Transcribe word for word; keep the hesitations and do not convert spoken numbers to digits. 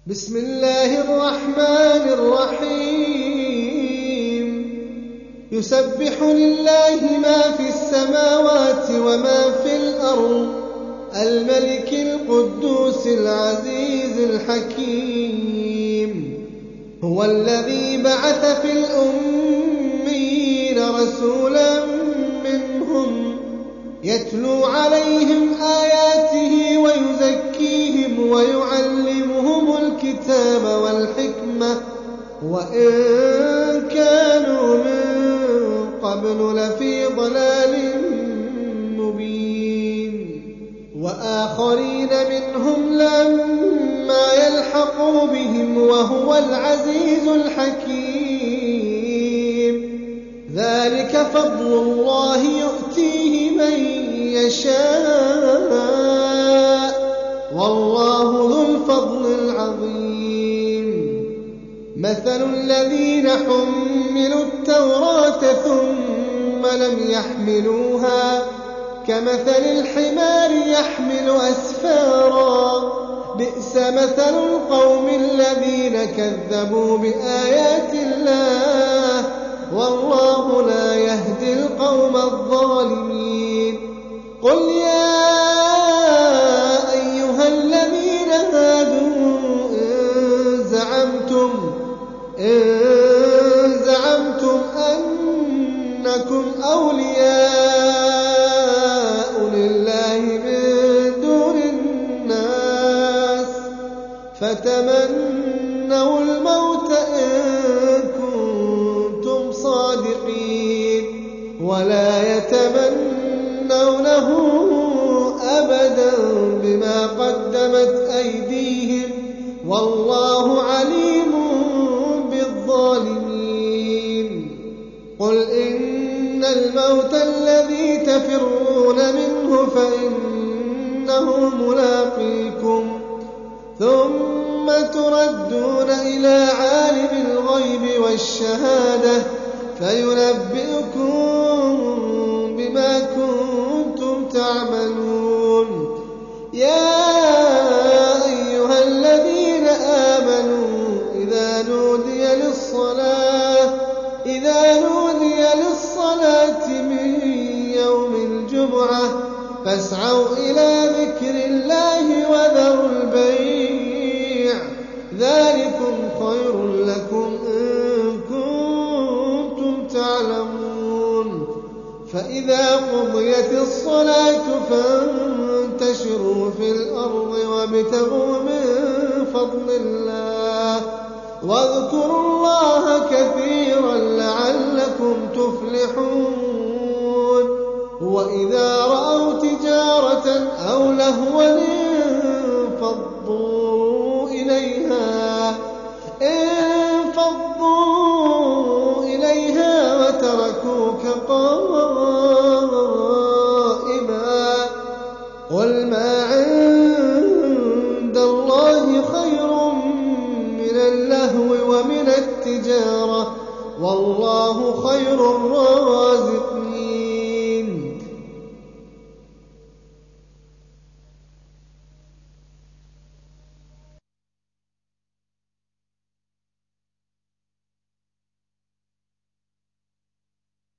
بسم الله الرحمن الرحيم يسبح لله ما في السماوات وما في الأرض الملك القدوس العزيز الحكيم هو الذي بعث في الأميين رسولا منهم يتلو عليهم آياته ويزكيهم ويعلمهم الكتاب والحكمة وإن كانوا من قبل لفي ضلال مبين وآخرين منهم لما يلحقوا بهم وهو العزيز الحكيم ذلك فضل الله يؤتيه من يشاء والله ذو الفضل العظيم مثل الذين حملوا التوراة ثم لم يحملوها كمثل الحمار يحمل أسفارا بئس مثل القوم الذين كذبوا بآيات الله والله لا يهدي القوم الظالمين قل يا أيها الذين هادوا إن زعمتم, إن زعمتم أنكم أولياء لله من دون الناس فتمنوا الموت إن كنتم صادقين ولا يتمنونه أبدا بما قدمت أيديهم والله عليم بالظالمين قل إن الموت الذي تفرون منه فإنه ملاقيكم ثم تردون إلى عالم الغيب والشهادة فينبئكم بما كنتم تعملون يا أيها الذين آمنوا إذا نودي للصلاة إذا نودي للصلاة من يوم الجمعة فاسعوا إلى ذكر الله وذروا البيع ذلكم خير لكم إن كنتم تعلمون فإذا قضيت الصلاة فانتشروا في الأرض وابتغوا من فضل الله واذكروا الله كثيرا لعلكم تفلحون وإذا رأوا تجارة أو لهوا انفضوا إليها انفضوا إليها وتركوك قائما